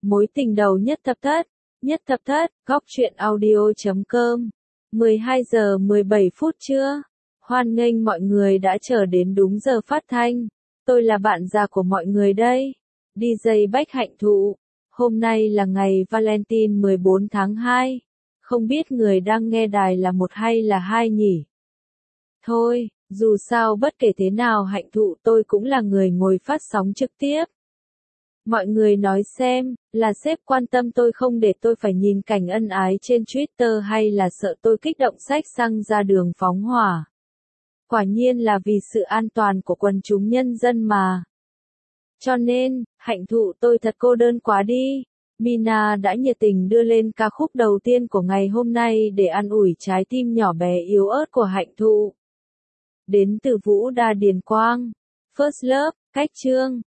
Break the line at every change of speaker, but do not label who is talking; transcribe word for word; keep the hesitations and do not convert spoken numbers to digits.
Mối tình đầu nhất thập thất, nhất thập thất, góc truyện audio.com. mười hai giờ mười bảy phút trưa. Hoan nghênh mọi người đã chờ đến đúng giờ phát thanh. Tôi là bạn già của mọi người đây. đi jây Bách Hạnh Thụ. Hôm nay là ngày Valentine mười bốn tháng hai. Không biết người đang nghe đài là một hay là hai nhỉ? Thôi, dù sao bất kể thế nào Hạnh Thụ tôi cũng là người ngồi phát sóng trực tiếp. Mọi người nói xem, là sếp quan tâm tôi không để tôi phải nhìn cảnh ân ái trên Twitter hay là sợ tôi kích động xách xăng ra đường phóng hỏa? Quả nhiên là vì sự an toàn của quần chúng nhân dân mà. Cho nên, Hạnh Thụ tôi thật cô đơn quá đi. Mina đã nhiệt tình đưa lên ca khúc đầu tiên của ngày hôm nay để an ủi trái tim nhỏ bé yếu ớt của Hạnh Thụ. Đến từ Vũ Đa Điền Quang. First Love, Cách Chương.